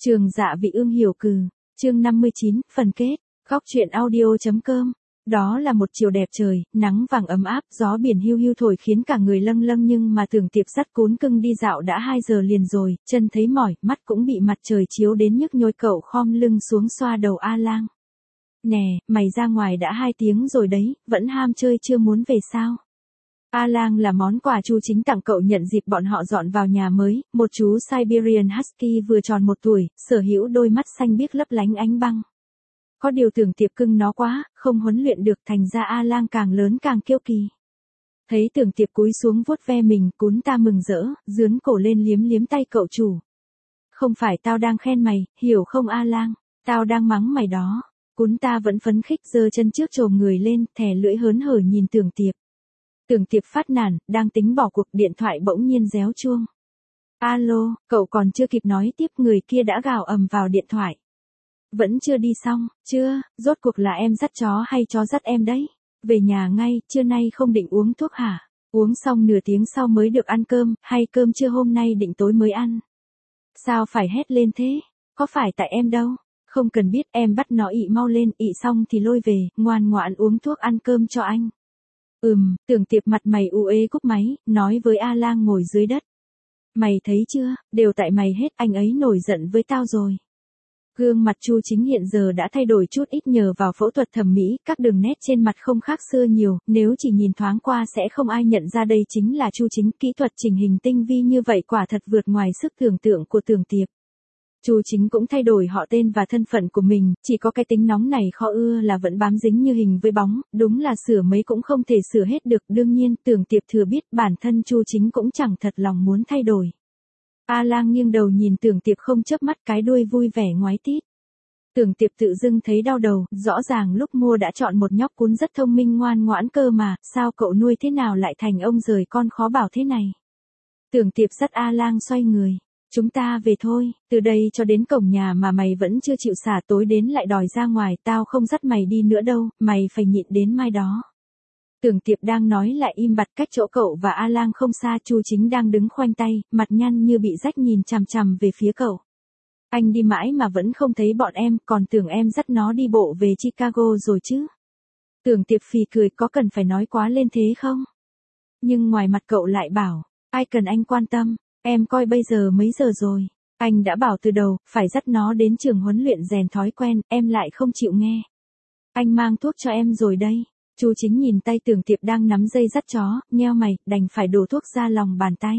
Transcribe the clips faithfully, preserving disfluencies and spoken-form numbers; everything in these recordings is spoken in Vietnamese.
Trường Dạ Vị Ương hiểu cừ, chương năm mươi chín, phần kết, góc truyện audio.com. Đó là một chiều đẹp trời, nắng vàng ấm áp, gió biển hiu hiu thổi khiến cả người lâng lâng, nhưng mà Tưởng Tiệp dắt Cún Cưng đi dạo đã hai giờ liền rồi, chân thấy mỏi, mắt cũng bị mặt trời chiếu đến nhức nhối, cậu khom lưng xuống xoa đầu A Lang. Nè, mày ra ngoài đã hai tiếng rồi đấy, vẫn ham chơi chưa muốn về sao? A Lang là món quà Chu Chính tặng cậu nhận dịp bọn họ dọn vào nhà mới, một chú Siberian Husky vừa tròn một tuổi, sở hữu đôi mắt xanh biếc lấp lánh ánh băng. Có điều Tưởng Tiệp cưng nó quá, không huấn luyện được, thành ra A Lang càng lớn càng kiêu kỳ. Thấy Tưởng Tiệp cúi xuống vuốt ve mình, Cún ta mừng rỡ, dướn cổ lên liếm liếm tay cậu chủ. Không phải tao đang khen mày, hiểu không A Lang, tao đang mắng mày đó. Cún ta vẫn phấn khích giơ chân trước chồm người lên, thè lưỡi hớn hở nhìn Tưởng Tiệp. Tưởng Tiệp phát nản, đang tính bỏ cuộc, điện thoại bỗng nhiên réo chuông. Alo, cậu còn chưa kịp nói tiếp, người kia đã gào ầm vào điện thoại. Vẫn chưa đi xong, chưa, rốt cuộc là em dắt chó hay chó dắt em đấy? Về nhà ngay, trưa nay không định uống thuốc hả? Uống xong nửa tiếng sau mới được ăn cơm, hay cơm trưa hôm nay định tối mới ăn? Sao phải hét lên thế? Có phải tại em đâu? Không cần biết, em bắt nó ị mau lên, ị xong thì lôi về, ngoan ngoãn uống thuốc ăn cơm cho anh. Ừm, Tưởng Tiệp mặt mày u ê cúp máy, nói với A Lang ngồi dưới đất. Mày thấy chưa, đều tại mày hết, anh ấy nổi giận với tao rồi. Gương mặt Chu Chính hiện giờ đã thay đổi chút ít nhờ vào phẫu thuật thẩm mỹ, các đường nét trên mặt không khác xưa nhiều, nếu chỉ nhìn thoáng qua sẽ không ai nhận ra đây chính là Chu Chính. Kỹ thuật chỉnh hình tinh vi như vậy quả thật vượt ngoài sức tưởng tượng của Tưởng Tiệp. Chu Chính cũng thay đổi họ tên và thân phận của mình, chỉ có cái tính nóng này khó ưa là vẫn bám dính như hình với bóng, đúng là sửa mấy cũng không thể sửa hết được. Đương nhiên, Tưởng Tiệp thừa biết bản thân Chu Chính cũng chẳng thật lòng muốn thay đổi. A Lang nghiêng đầu nhìn Tưởng Tiệp không chớp mắt, cái đuôi vui vẻ ngoái tít. Tưởng Tiệp tự dưng thấy đau đầu, rõ ràng lúc mua đã chọn một nhóc cún rất thông minh ngoan ngoãn cơ mà, sao cậu nuôi thế nào lại thành ông rời con khó bảo thế này. Tưởng Tiệp dắt A Lang xoay người. Chúng ta về thôi, từ đây cho đến cổng nhà mà mày vẫn chưa chịu xả, tối đến lại đòi ra ngoài, tao không dắt mày đi nữa đâu, mày phải nhịn đến mai đó. Tưởng Tiệp đang nói lại im bặt, cách chỗ cậu và A Lang không xa. Chu Chính đang đứng khoanh tay, mặt nhăn như bị rách nhìn chằm chằm về phía cậu. Anh đi mãi mà vẫn không thấy bọn em, còn tưởng em dắt nó đi bộ về Chicago rồi chứ. Tưởng Tiệp phì cười, có cần phải nói quá lên thế không? Nhưng ngoài mặt cậu lại bảo, ai cần anh quan tâm. Em coi bây giờ mấy giờ rồi, anh đã bảo từ đầu, phải dắt nó đến trường huấn luyện rèn thói quen, em lại không chịu nghe. Anh mang thuốc cho em rồi đây. Chu Chính nhìn tay Tưởng Tiệp đang nắm dây dắt chó, nheo mày, đành phải đổ thuốc ra lòng bàn tay.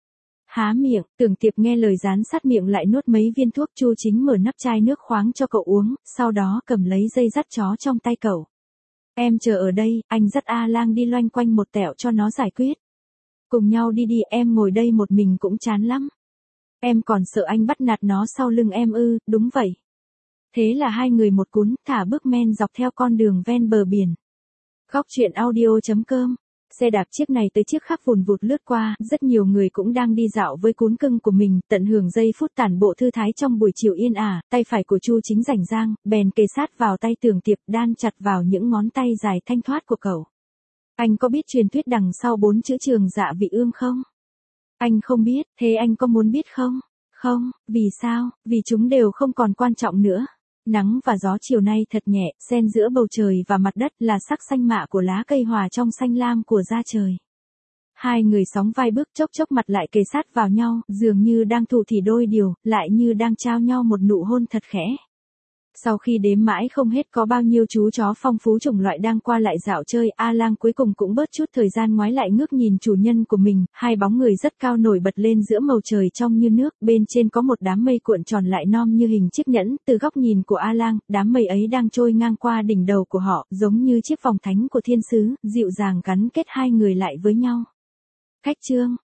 Há miệng, Tưởng Tiệp nghe lời dán sát miệng lại nuốt mấy viên thuốc. Chu Chính mở nắp chai nước khoáng cho cậu uống, sau đó cầm lấy dây dắt chó trong tay cậu. Em chờ ở đây, anh dắt A Lang đi loanh quanh một tẹo cho nó giải quyết. Cùng nhau đi đi, em ngồi đây một mình cũng chán lắm. Em còn sợ anh bắt nạt nó sau lưng em ư? Đúng vậy. Thế là hai người một cún, thả bước men dọc theo con đường ven bờ biển. Góc truyện audio.com. Xe đạp chiếc này tới chiếc khác vùn vụt lướt qua, rất nhiều người cũng đang đi dạo với Cún Cưng của mình, tận hưởng giây phút tản bộ thư thái trong buổi chiều yên ả. Tay phải của Chu Chính rảnh rang, bèn kề sát vào tay Tưởng Tiệp, đan chặt vào những ngón tay dài thanh thoát của cậu. Anh có biết truyền thuyết đằng sau bốn chữ Trường Dạ Vị Ương không? Anh không biết, thế anh có muốn biết không? Không, vì sao? Vì chúng đều không còn quan trọng nữa. Nắng và gió chiều nay thật nhẹ, xen giữa bầu trời và mặt đất là sắc xanh mạ của lá cây hòa trong xanh lam của da trời. Hai người sóng vai bước, chốc chốc mặt lại kề sát vào nhau, dường như đang thủ thỉ đôi điều, lại như đang trao nhau một nụ hôn thật khẽ. Sau khi đếm mãi không hết có bao nhiêu chú chó phong phú chủng loại đang qua lại dạo chơi, A Lang cuối cùng cũng bớt chút thời gian ngoái lại ngước nhìn chủ nhân của mình. Hai bóng người rất cao nổi bật lên giữa màu trời trong như nước, bên trên có một đám mây cuộn tròn lại non như hình chiếc nhẫn. Từ góc nhìn của A Lang, đám mây ấy đang trôi ngang qua đỉnh đầu của họ, giống như chiếc vòng thánh của thiên sứ, dịu dàng gắn kết hai người lại với nhau. Khách trương,